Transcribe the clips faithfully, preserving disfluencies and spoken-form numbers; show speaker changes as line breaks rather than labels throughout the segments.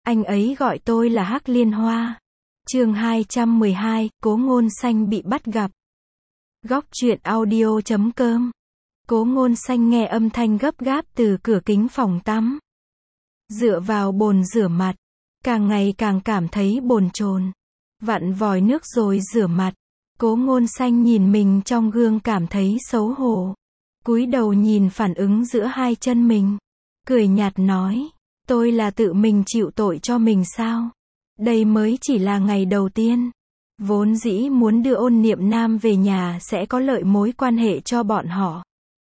Anh ấy gọi tôi là Hắc Liên Hoa. Chương hai trăm mười hai, Cố Ngôn Xanh bị bắt gặp. Góc truyện audio chấm com. Cố Ngôn Xanh nghe âm thanh gấp gáp từ cửa kính phòng tắm. Dựa vào bồn rửa mặt, càng ngày càng cảm thấy bồn chồn. Vặn vòi nước rồi rửa mặt. Cố Ngôn Xanh nhìn mình trong gương cảm thấy xấu hổ. Cúi đầu nhìn phản ứng giữa hai chân mình. Cười nhạt nói, tôi là tự mình chịu tội cho mình sao? Đây mới chỉ là ngày đầu tiên. Vốn dĩ muốn đưa Ôn Niệm Nam về nhà sẽ có lợi mối quan hệ cho bọn họ.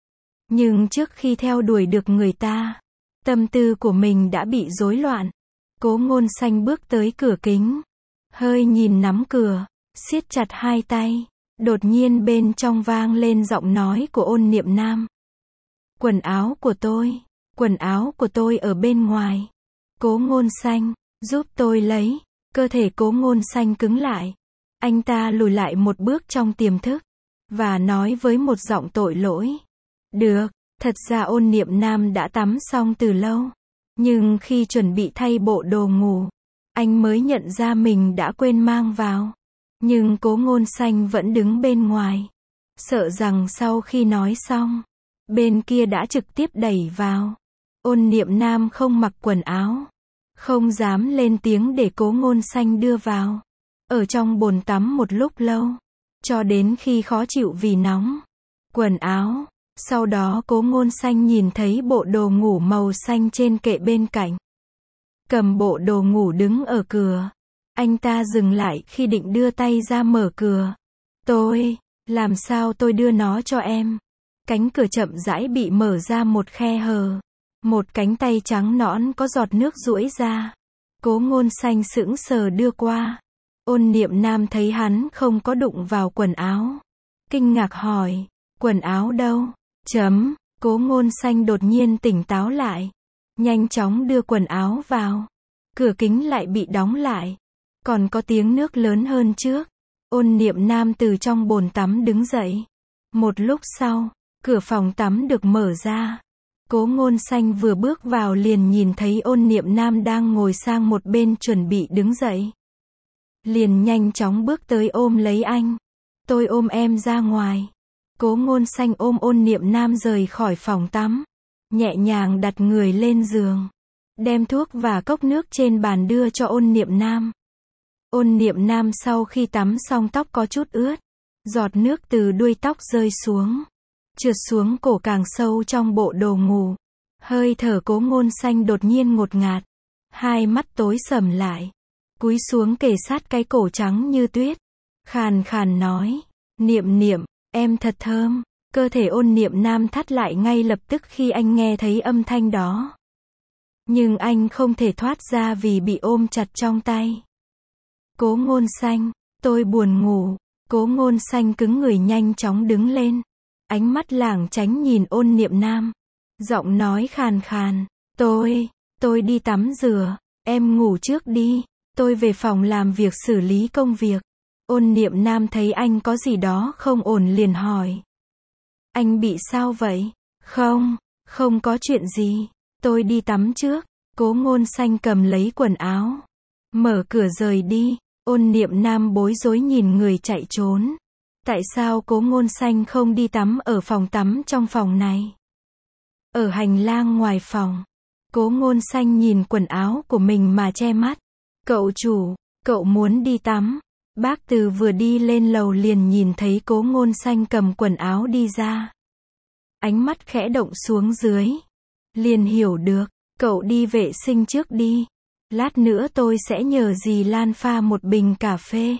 Nhưng trước khi theo đuổi được người ta, tâm tư của mình đã bị rối loạn. Cố Ngôn Xanh bước tới cửa kính, hơi nhìn nắm cửa, siết chặt hai tay. Đột nhiên bên trong vang lên giọng nói của Ôn Niệm Nam. Quần áo của tôi, quần áo của tôi ở bên ngoài. Cố Ngôn Xanh, giúp tôi lấy. Cơ thể Cố Ngôn Xanh cứng lại. Anh ta lùi lại một bước trong tiềm thức, và nói với một giọng tội lỗi. Được, thật ra Ôn Niệm Nam đã tắm xong từ lâu. Nhưng khi chuẩn bị thay bộ đồ ngủ, anh mới nhận ra mình đã quên mang vào. Nhưng Cố Ngôn Xanh vẫn đứng bên ngoài. Sợ rằng sau khi nói xong, bên kia đã trực tiếp đẩy vào. Ôn Niệm Nam không mặc quần áo, không dám lên tiếng để Cố Ngôn Xanh đưa vào. Ở trong bồn tắm một lúc lâu, cho đến khi khó chịu vì nóng. Quần áo. Sau đó Cố Ngôn Xanh nhìn thấy bộ đồ ngủ màu xanh trên kệ bên cạnh. Cầm bộ đồ ngủ đứng ở cửa. Anh ta dừng lại khi định đưa tay ra mở cửa. Tôi, làm sao tôi đưa nó cho em? Cánh cửa chậm rãi bị mở ra một khe hở. Một cánh tay trắng nõn có giọt nước duỗi ra. Cố Ngôn Xanh sững sờ đưa qua. Ôn Niệm Nam thấy hắn không có đụng vào quần áo. Kinh ngạc hỏi, quần áo đâu? Chấm, Cố Ngôn Xanh đột nhiên tỉnh táo lại. Nhanh chóng đưa quần áo vào. Cửa kính lại bị đóng lại. Còn có tiếng nước lớn hơn trước. Ôn Niệm Nam từ trong bồn tắm đứng dậy. Một lúc sau, cửa phòng tắm được mở ra. Cố Ngôn Xanh vừa bước vào liền nhìn thấy Ôn Niệm Nam đang ngồi sang một bên chuẩn bị đứng dậy. Liền nhanh chóng bước tới ôm lấy anh. Tôi ôm em ra ngoài. Cố Ngôn Xanh ôm Ôn Niệm Nam rời khỏi phòng tắm. Nhẹ nhàng đặt người lên giường. Đem thuốc và cốc nước trên bàn đưa cho Ôn Niệm Nam. Ôn Niệm Nam sau khi tắm xong tóc có chút ướt. Giọt nước từ đuôi tóc rơi xuống. Trượt xuống cổ càng sâu trong bộ đồ ngủ. Hơi thở Cố Ngôn Xanh đột nhiên ngột ngạt. Hai mắt tối sầm lại. Cúi xuống kề sát cái cổ trắng như tuyết. Khàn khàn nói. Niệm Niệm, em thật thơm. Cơ thể Ôn Niệm Nam thắt lại ngay lập tức khi anh nghe thấy âm thanh đó. Nhưng anh không thể thoát ra vì bị ôm chặt trong tay. Cố Ngôn Xanh, tôi buồn ngủ. Cố Ngôn Xanh cứng người nhanh chóng đứng lên. Ánh mắt lảng tránh nhìn Ôn Niệm Nam. Giọng nói khàn khàn. Tôi, tôi đi tắm rửa. Em ngủ trước đi. Tôi về phòng làm việc xử lý công việc. Ôn Niệm Nam thấy anh có gì đó không ổn liền hỏi. Anh bị sao vậy? Không, không có chuyện gì. Tôi đi tắm trước. Cố Ngôn Xanh cầm lấy quần áo. Mở cửa rời đi. Ôn Niệm Nam bối rối nhìn người chạy trốn. Tại sao Cố Ngôn Xanh không đi tắm ở phòng tắm trong phòng này? Ở hành lang ngoài phòng, Cố Ngôn Xanh nhìn quần áo của mình mà che mắt. Cậu chủ, cậu muốn đi tắm. Bác Từ vừa đi lên lầu liền nhìn thấy Cố Ngôn Xanh cầm quần áo đi ra. Ánh mắt khẽ động xuống dưới. Liền hiểu được, cậu đi vệ sinh trước đi. Lát nữa tôi sẽ nhờ dì Lan pha một bình cà phê.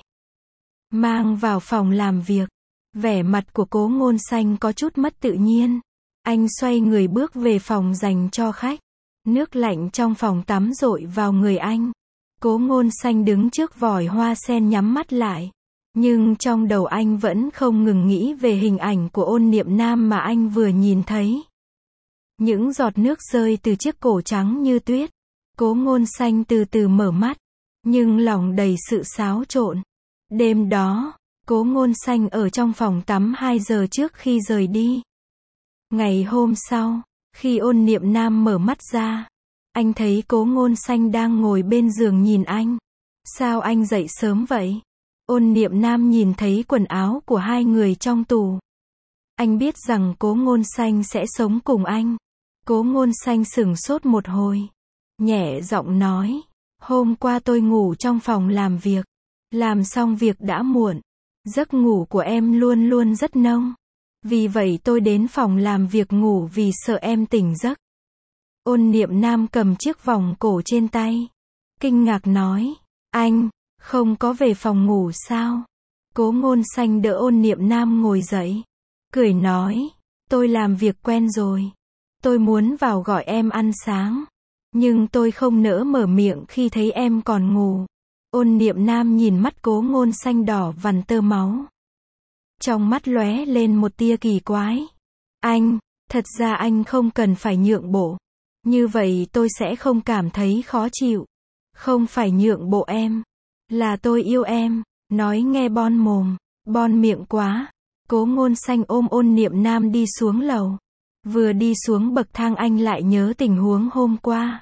Mang vào phòng làm việc. Vẻ mặt của Cố Ngôn Xanh có chút mất tự nhiên. Anh xoay người bước về phòng dành cho khách. Nước lạnh trong phòng tắm dội vào người anh. Cố Ngôn Xanh đứng trước vòi hoa sen nhắm mắt lại. Nhưng trong đầu anh vẫn không ngừng nghĩ về hình ảnh của Ôn Niệm Nam mà anh vừa nhìn thấy. Những giọt nước rơi từ chiếc cổ trắng như tuyết. Cố Ngôn Xanh từ từ mở mắt. Nhưng lòng đầy sự xáo trộn. Đêm đó, Cố Ngôn Xanh ở trong phòng tắm hai giờ trước khi rời đi. Ngày hôm sau, khi Ôn Niệm Nam mở mắt ra, Anh thấy Cố Ngôn Xanh đang ngồi bên giường nhìn anh. Sao anh dậy sớm vậy? Ôn Niệm Nam nhìn thấy quần áo của hai người trong tủ. Anh biết rằng Cố Ngôn Xanh sẽ sống cùng anh. Cố Ngôn Xanh sửng sốt một hồi. Nhẹ giọng nói. Hôm qua tôi ngủ trong phòng làm việc. Làm xong việc đã muộn. Giấc ngủ của em luôn luôn rất nông. Vì vậy tôi đến phòng làm việc ngủ vì sợ em tỉnh giấc. Ôn Niệm Nam cầm chiếc vòng cổ trên tay. Kinh ngạc nói. Anh, không có về phòng ngủ sao? Cố Ngôn Xanh đỡ Ôn Niệm Nam ngồi dậy. Cười nói. Tôi làm việc quen rồi. Tôi muốn vào gọi em ăn sáng. Nhưng tôi không nỡ mở miệng khi thấy em còn ngủ. Ôn Niệm Nam nhìn mắt Cố Ngôn Xanh đỏ vằn tơ máu. Trong mắt lóe lên một tia kỳ quái. Anh, thật ra anh không cần phải nhượng bộ. Như vậy tôi sẽ không cảm thấy khó chịu. Không phải nhượng bộ em. Là tôi yêu em. Nói nghe bon mồm, bon miệng quá. Cố Ngôn Xanh ôm Ôn Niệm Nam đi xuống lầu. Vừa đi xuống bậc thang anh lại nhớ tình huống hôm qua.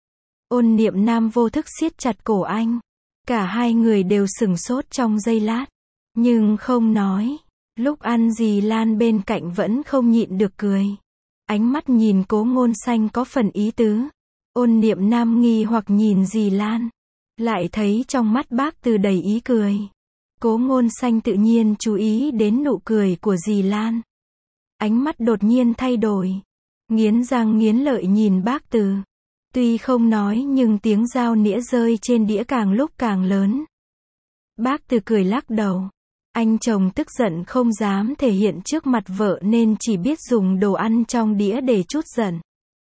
Ôn Niệm Nam vô thức siết chặt cổ anh. Cả hai người đều sửng sốt trong giây lát. Nhưng không nói. Lúc ăn dì Lan bên cạnh vẫn không nhịn được cười. Ánh mắt nhìn Cố Ngôn Xanh có phần ý tứ. Ôn Niệm Nam nghi hoặc nhìn dì Lan. Lại thấy trong mắt bác Từ đầy ý cười. Cố Ngôn Xanh tự nhiên chú ý đến nụ cười của dì Lan. Ánh mắt đột nhiên thay đổi. Nghiến răng nghiến lợi nhìn bác Từ. Tuy không nói nhưng tiếng dao nĩa rơi trên đĩa càng lúc càng lớn. Bác Từ cười lắc đầu. Anh chồng tức giận không dám thể hiện trước mặt vợ nên chỉ biết dùng đồ ăn trong đĩa để trút giận.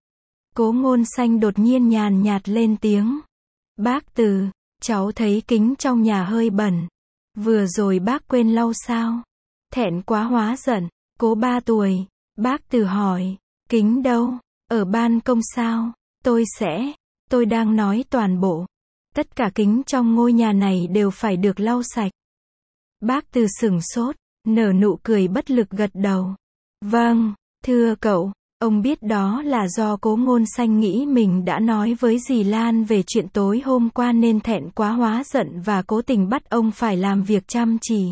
Cố Ngôn Xanh đột nhiên nhàn nhạt lên tiếng. Bác Từ, cháu thấy kính trong nhà hơi bẩn. Vừa rồi bác quên lau sao? Thẹn quá hóa giận. Cố ba tuổi. Bác Từ hỏi. Kính đâu? Ở ban công sao? Tôi sẽ. Tôi đang nói toàn bộ. Tất cả kính trong ngôi nhà này đều phải được lau sạch. Bác Từ sửng sốt, nở nụ cười bất lực gật đầu. Vâng, thưa cậu, ông biết đó là do Cố Ngôn Xanh nghĩ mình đã nói với dì Lan về chuyện tối hôm qua nên thẹn quá hóa giận và cố tình bắt ông phải làm việc chăm chỉ.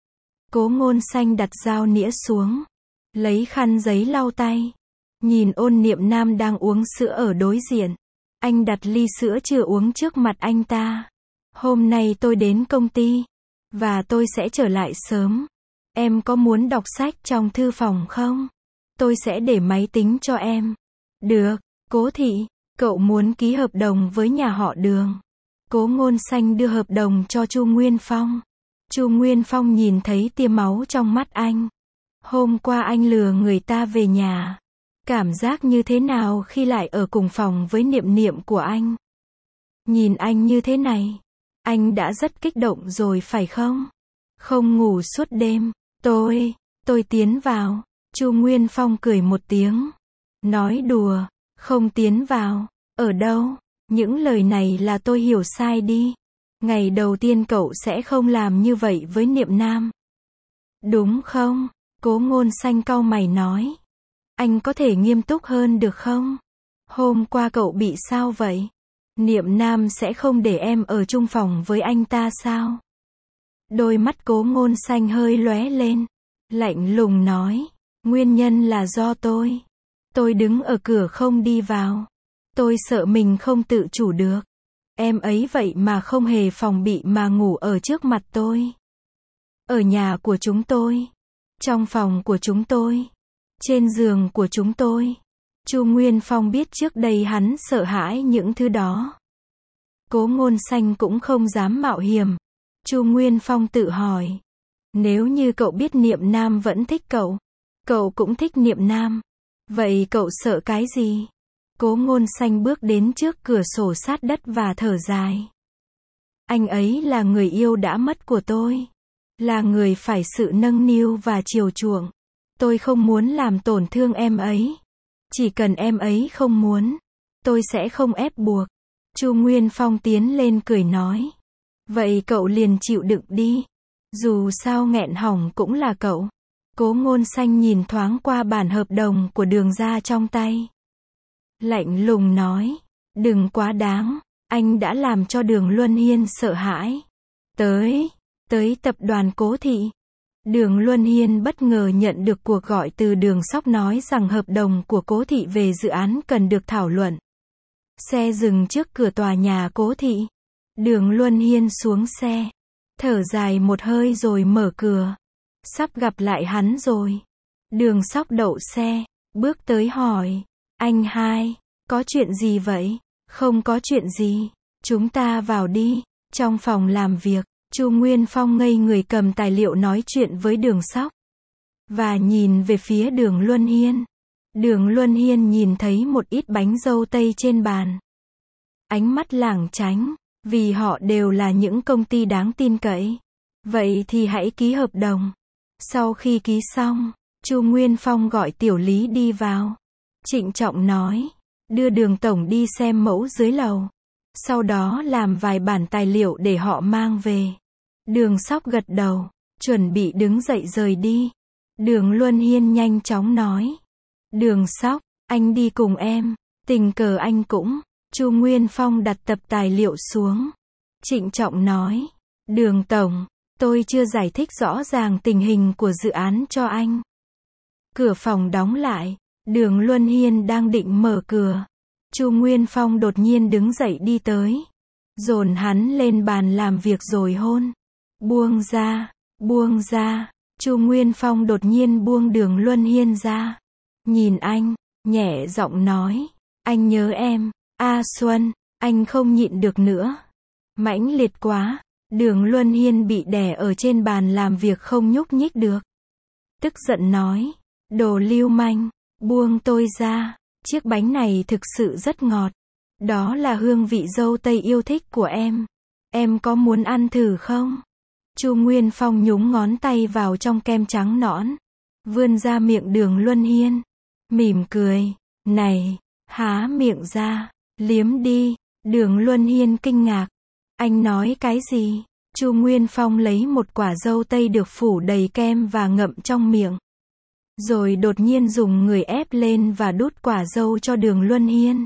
Cố Ngôn Xanh đặt dao nĩa xuống, lấy khăn giấy lau tay, nhìn Ôn Niệm Nam đang uống sữa ở đối diện. Anh đặt ly sữa chưa uống trước mặt anh ta. Hôm nay tôi đến công ty. Và tôi sẽ trở lại sớm. Em có muốn đọc sách trong thư phòng không? Tôi sẽ để máy tính cho em. Được, Cố thị, cậu muốn ký hợp đồng với nhà họ Đường. Cố Ngôn Xanh đưa hợp đồng cho Chu Nguyên Phong. Chu Nguyên Phong nhìn thấy tia máu trong mắt anh. Hôm qua anh lừa người ta về nhà. Cảm giác như thế nào khi lại ở cùng phòng với Niệm Niệm của anh? Nhìn anh như thế này. Anh đã rất kích động rồi phải không? Không ngủ suốt đêm. Tôi, tôi tiến vào. Chu Nguyên Phong cười một tiếng. Nói đùa, không tiến vào. Ở đâu? Những lời này là tôi hiểu sai đi. Ngày đầu tiên cậu sẽ không làm như vậy với Niệm Nam. Đúng không? Cố Ngôn Xanh cau mày nói. Anh có thể nghiêm túc hơn được không? Hôm qua cậu bị sao vậy? Niệm Nam sẽ không để em ở chung phòng với anh ta sao? Đôi mắt Cố Ngôn Xanh hơi lóe lên. Lạnh lùng nói. Nguyên nhân là do tôi. Tôi đứng ở cửa không đi vào. Tôi sợ mình không tự chủ được. Em ấy vậy mà không hề phòng bị mà ngủ ở trước mặt tôi. Ở nhà của chúng tôi. Trong phòng của chúng tôi. Trên giường của chúng tôi. Chu Nguyên Phong biết trước đây hắn sợ hãi những thứ đó. Cố Ngôn Xanh cũng không dám mạo hiểm. Chu Nguyên Phong tự hỏi. Nếu như cậu biết Niệm Nam vẫn thích cậu. Cậu cũng thích Niệm Nam. Vậy cậu sợ cái gì? Cố Ngôn Xanh bước đến trước cửa sổ sát đất và thở dài. Anh ấy là người yêu đã mất của tôi. Là người phải sự nâng niu và chiều chuộng. Tôi không muốn làm tổn thương em ấy. Chỉ cần em ấy không muốn, tôi sẽ không ép buộc. Chu Nguyên Phong tiến lên cười nói. Vậy cậu liền chịu đựng đi. Dù sao nghẹn hỏng cũng là cậu. Cố Ngôn Xanh nhìn thoáng qua bản hợp đồng của Đường gia trong tay. Lạnh lùng nói. Đừng quá đáng, anh đã làm cho Đường Luân Hiên sợ hãi. Tới, tới tập đoàn Cố Thị. Đường Luân Hiên bất ngờ nhận được cuộc gọi từ Đường Sóc nói rằng hợp đồng của Cố Thị về dự án cần được thảo luận. Xe dừng trước cửa tòa nhà Cố Thị. Đường Luân Hiên xuống xe, thở dài một hơi rồi mở cửa. Sắp gặp lại hắn rồi. Đường Sóc đậu xe, bước tới hỏi, anh hai, có chuyện gì vậy? Không có chuyện gì, chúng ta vào đi. Trong phòng làm việc, Chu Nguyên Phong ngây người cầm tài liệu nói chuyện với Đường Sóc. Và nhìn về phía Đường Luân Hiên. Đường Luân Hiên nhìn thấy một ít bánh dâu tây trên bàn. Ánh mắt lảng tránh, vì họ đều là những công ty đáng tin cậy. Vậy thì hãy ký hợp đồng. Sau khi ký xong, Chu Nguyên Phong gọi Tiểu Lý đi vào. Trịnh trọng nói, đưa Đường tổng đi xem mẫu dưới lầu. Sau đó làm vài bản tài liệu để họ mang về. Đường Sóc gật đầu, chuẩn bị đứng dậy rời đi. Đường Luân Hiên nhanh chóng nói, Đường Sóc, anh đi cùng em. Tình cờ anh cũng. Chu Nguyên Phong đặt tập tài liệu xuống. Trịnh trọng nói, Đường tổng, tôi chưa giải thích rõ ràng tình hình của dự án cho anh. Cửa phòng đóng lại. Đường Luân Hiên đang định mở cửa. Chu Nguyên Phong đột nhiên đứng dậy đi tới. Dồn hắn lên bàn làm việc rồi hôn. Buông ra, buông ra. Chu Nguyên Phong đột nhiên buông Đường Luân Hiên ra. Nhìn anh, nhẹ giọng nói, anh nhớ em. A Xuân, anh không nhịn được nữa. Mãnh liệt quá. Đường Luân Hiên bị đè ở trên bàn làm việc không nhúc nhích được. Tức giận nói, đồ lưu manh, buông tôi ra. Chiếc bánh này thực sự rất ngọt. Đó là hương vị dâu tây yêu thích của em. Em có muốn ăn thử không? Chu Nguyên Phong nhúng ngón tay vào trong kem trắng nõn. Vươn ra miệng Đường Luân Hiên. Mỉm cười. Này, há miệng ra. Liếm đi. Đường Luân Hiên kinh ngạc. Anh nói cái gì? Chu Nguyên Phong lấy một quả dâu tây được phủ đầy kem và ngậm trong miệng. Rồi đột nhiên dùng người ép lên và đút quả dâu cho Đường Luân Hiên.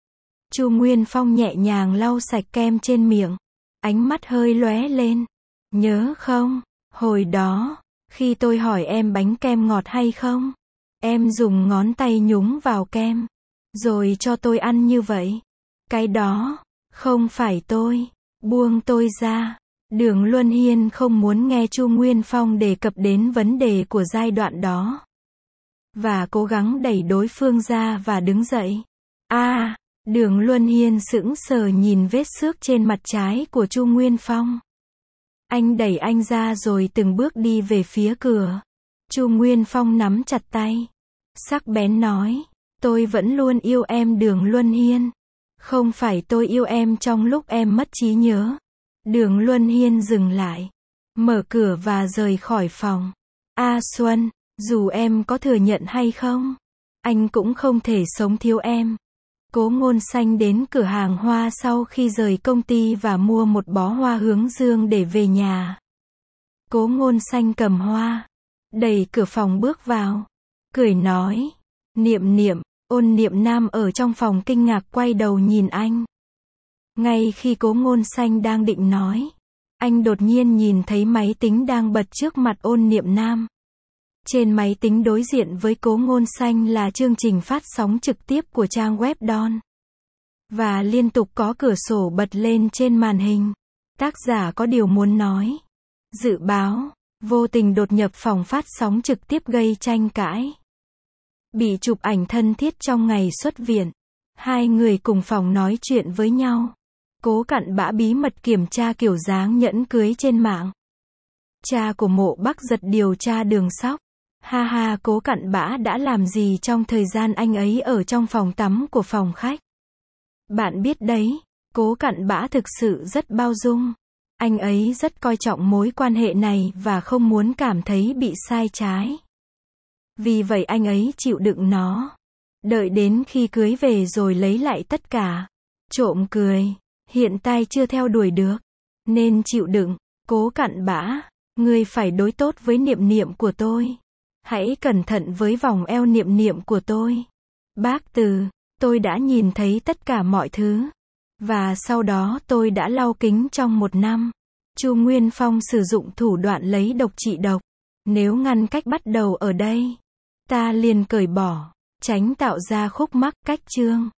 Chu Nguyên Phong nhẹ nhàng lau sạch kem trên miệng. Ánh mắt hơi lóe lên. Nhớ không? Hồi đó, khi tôi hỏi em bánh kem ngọt hay không? Em dùng ngón tay nhúng vào kem. Rồi cho tôi ăn như vậy. Cái đó, không phải tôi. Buông tôi ra. Đường Luân Hiên không muốn nghe Chu Nguyên Phong đề cập đến vấn đề của giai đoạn đó. Và cố gắng đẩy đối phương ra và đứng dậy. A, à, Đường Luân Hiên sững sờ nhìn vết xước trên mặt trái của Chu Nguyên Phong. Anh đẩy anh ra rồi từng bước đi về phía cửa. Chu Nguyên Phong nắm chặt tay. Sắc bén nói, tôi vẫn luôn yêu em Đường Luân Hiên. Không phải tôi yêu em trong lúc em mất trí nhớ. Đường Luân Hiên dừng lại. Mở cửa và rời khỏi phòng. A Xuân, dù em có thừa nhận hay không, anh cũng không thể sống thiếu em. Cố Ngôn Xanh đến cửa hàng hoa sau khi rời công ty và mua một bó hoa hướng dương để về nhà. Cố Ngôn Xanh cầm hoa, đẩy cửa phòng bước vào, cười nói, Niệm Niệm. Ôn Niệm Nam ở trong phòng kinh ngạc quay đầu nhìn anh. Ngay khi Cố Ngôn Xanh đang định nói, anh đột nhiên nhìn thấy máy tính đang bật trước mặt Ôn Niệm Nam. Trên máy tính đối diện với Cố Ngôn Xanh là chương trình phát sóng trực tiếp của trang web Don. Và liên tục có cửa sổ bật lên trên màn hình. Tác giả có điều muốn nói. Dự báo, vô tình đột nhập phòng phát sóng trực tiếp gây tranh cãi. Bị chụp ảnh thân thiết trong ngày xuất viện. Hai người cùng phòng nói chuyện với nhau. Cố Cặn Bã bí mật kiểm tra kiểu dáng nhẫn cưới trên mạng. Cha của Mộ Bắc Giật điều tra Đường Sóc. Ha ha, Cố Cặn Bã đã làm gì trong thời gian anh ấy ở trong phòng tắm của phòng khách? Bạn biết đấy, Cố Cặn Bã thực sự rất bao dung. Anh ấy rất coi trọng mối quan hệ này và không muốn cảm thấy bị sai trái. Vì vậy anh ấy chịu đựng nó. Đợi đến khi cưới về rồi lấy lại tất cả. Trộm cười. Hiện tại chưa theo đuổi được. Nên chịu đựng. Cố Cặn Bã, ngươi phải đối tốt với Niệm Niệm của tôi. Hãy cẩn thận với vòng eo Niệm Niệm của tôi. Bác Từ, Tôi đã nhìn thấy tất cả mọi thứ. Và sau đó tôi đã lau kính trong một năm. Chu Nguyên Phong sử dụng thủ đoạn lấy độc trị độc. Nếu ngăn cách bắt đầu ở đây, ta liền cởi bỏ, tránh tạo ra khúc mắc cách chương.